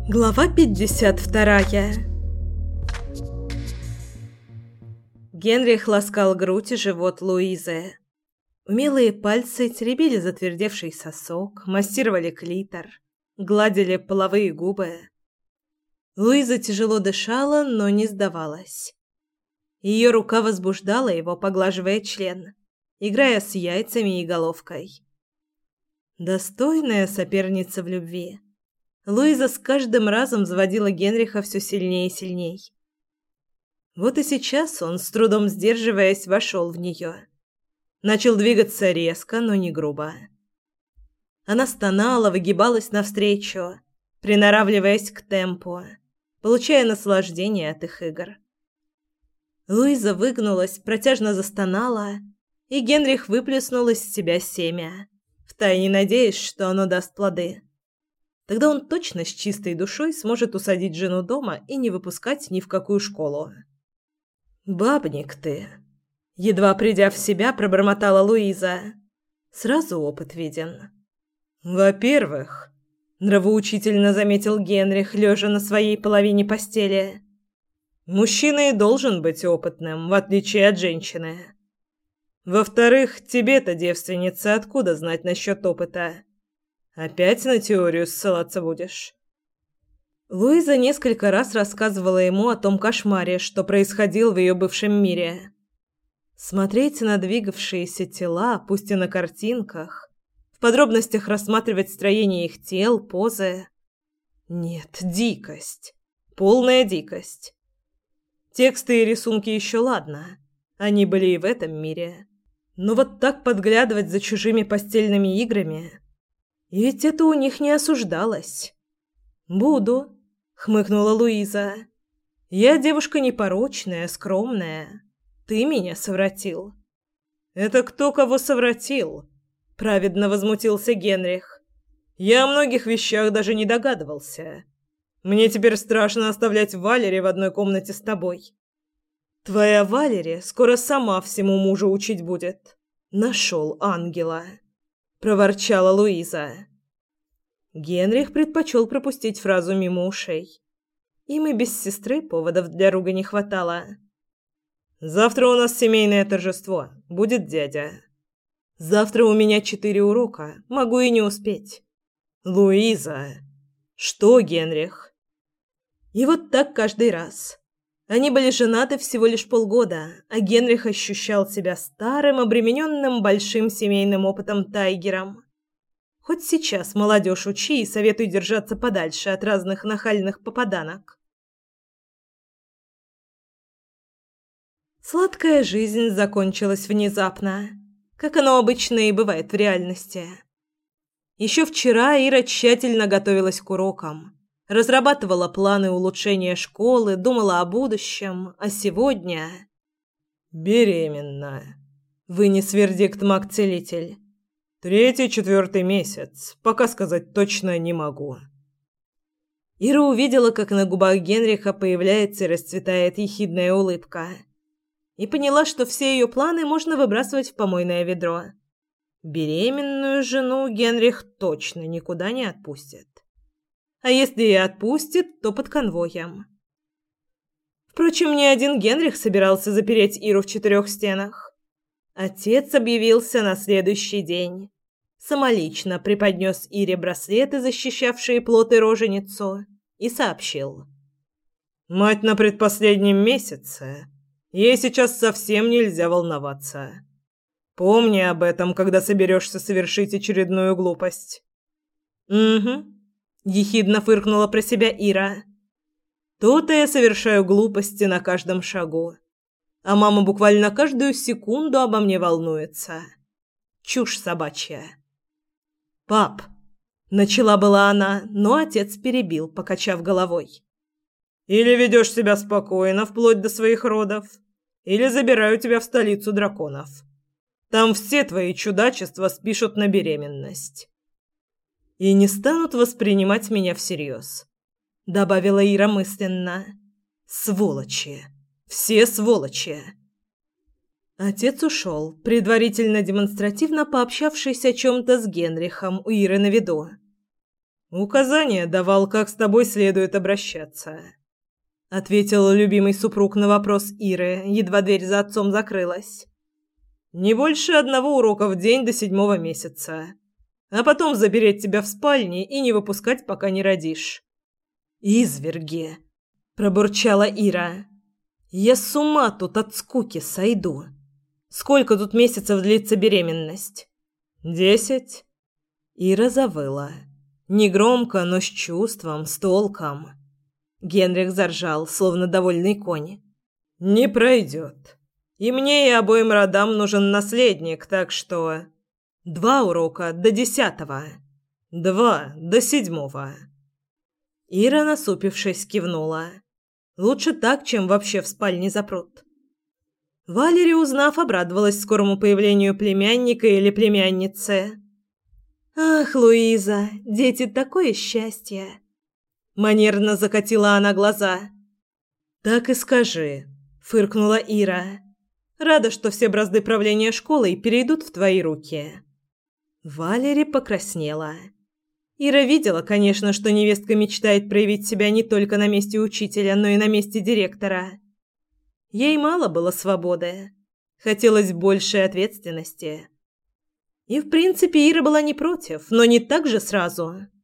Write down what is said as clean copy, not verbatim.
Глава 52. Генрих ласкал грудь и живот Луизы. Умелые пальцы теребили затвердевший сосок, массировали клитор, гладили половые губы. Луиза тяжело дышала, но не сдавалась. Ее рука возбуждала его, поглаживая член, играя с яйцами и головкой. Достойная соперница в любви. Луиза с каждым разом заводила Генриха все сильнее и сильней. Вот и сейчас он, с трудом сдерживаясь, вошел в нее. Начал двигаться резко, но не грубо. Она стонала, выгибалась навстречу, приноравливаясь к темпу, получая наслаждение от их игр. Луиза выгнулась, протяжно застонала, и Генрих выплеснул из себя семя, втайне надеясь, что оно даст плоды. Тогда он точно с чистой душой сможет усадить жену дома и не выпускать ни в какую школу. «Бабник ты!» Едва придя в себя, пробормотала Луиза. Сразу опыт виден. «Во-первых», — нравоучительно заметил Генрих, лежа на своей половине постели, «мужчина и должен быть опытным, в отличие от женщины. Во-вторых, тебе-то, девственница, откуда знать насчет опыта? Опять на теорию ссылаться будешь?» Луиза несколько раз рассказывала ему о том кошмаре, что происходил в ее бывшем мире. Смотреть на двигавшиеся тела, пусть и на картинках, в подробностях рассматривать строение их тел, позы. Нет, дикость. Полная дикость. Тексты и рисунки еще ладно. Они были и в этом мире. Но вот так подглядывать за чужими постельными играми... И ведь это у них не осуждалось. «Буду», — хмыкнула Луиза. «Я девушка непорочная, скромная. Ты меня совратил». «Это кто кого совратил?» — праведно возмутился Генрих. «Я о многих вещах даже не догадывался. Мне теперь страшно оставлять Валери в одной комнате с тобой. Твоя Валери скоро сама всему мужу учить будет. Нашел ангела», — проворчала Луиза. Генрих предпочел пропустить фразу мимо ушей. Им и без сестры поводов для ругани не хватало. «Завтра у нас семейное торжество. Будет дядя. Завтра у меня 4 урока. Могу и не успеть». «Луиза!» «Что, Генрих?» И вот так каждый раз. Они были женаты всего лишь полгода, а Генрих ощущал себя старым, обремененным большим семейным опытом тайгером. Хоть сейчас молодежь учи и советуй держаться подальше от разных нахальных попаданок. Сладкая жизнь закончилась внезапно, как оно обычно и бывает в реальности. Еще вчера Ира тщательно готовилась к урокам, разрабатывала планы улучшения школы, думала о будущем, а сегодня... «Беременна», — вынес вердикт маг-целитель. 3-4 месяц, пока сказать точно не могу». Ира увидела, как на губах Генриха появляется и расцветает ехидная улыбка, и поняла, что все ее планы можно выбрасывать в помойное ведро. Беременную жену Генрих точно никуда не отпустит. А если и отпустит, то под конвоем. Впрочем, ни один Генрих собирался запереть Иру в 4 стенах. Отец объявился на следующий день. Самолично преподнес Ире браслеты, защищавшие плод и роженицу, и сообщил. «Мать на предпоследнем месяце. Ей сейчас совсем нельзя волноваться. Помни об этом, когда соберешься совершить очередную глупость». «Угу», — ехидно фыркнула про себя Ира. «То-то я совершаю глупости на каждом шагу. А мама буквально каждую секунду обо мне волнуется. Чушь собачья». «Пап», — начала была она, но отец перебил, покачав головой. «Или ведешь себя спокойно вплоть до своих родов, или забираю тебя в столицу драконов. Там все твои чудачества спишут на беременность. И не станут воспринимать меня всерьез», — добавила Ира мысленно. «Сволочи! Все сволочи!» Отец ушел, предварительно демонстративно пообщавшись о чем-то с Генрихом у Иры на виду. Указания давал, как с тобой следует обращаться. Ответил любимый супруг на вопрос Иры, едва дверь за отцом закрылась. Не больше 1 урока в день до 7 месяца. А потом запереть тебя в спальне и не выпускать, пока не родишь. «Изверги!» – пробурчала Ира. «Я с ума тут от скуки сойду. Сколько тут месяцев длится беременность?» 10. Ира завыла. Негромко, но с чувством, с толком. Генрих заржал, словно довольный конь. «Не пройдет. И мне, и обоим родам нужен наследник, так что... 2 урока до 10. 2 до 7. Ира, насупившись, кивнула. Лучше так, чем вообще в спальне запрут. Валерия, узнав, обрадовалась скорому появлению племянника или племянницы. «Ах, Луиза, дети, такое счастье!» Манерно закатила она глаза. «Так и скажи», — фыркнула Ира. «Рада, что все бразды правления школой перейдут в твои руки». Валерия покраснела. Ира видела, конечно, что невестка мечтает проявить себя не только на месте учителя, но и на месте директора. Ей мало было свободы. Хотелось большей ответственности. И, в принципе, Ира была не против, но не так же сразу.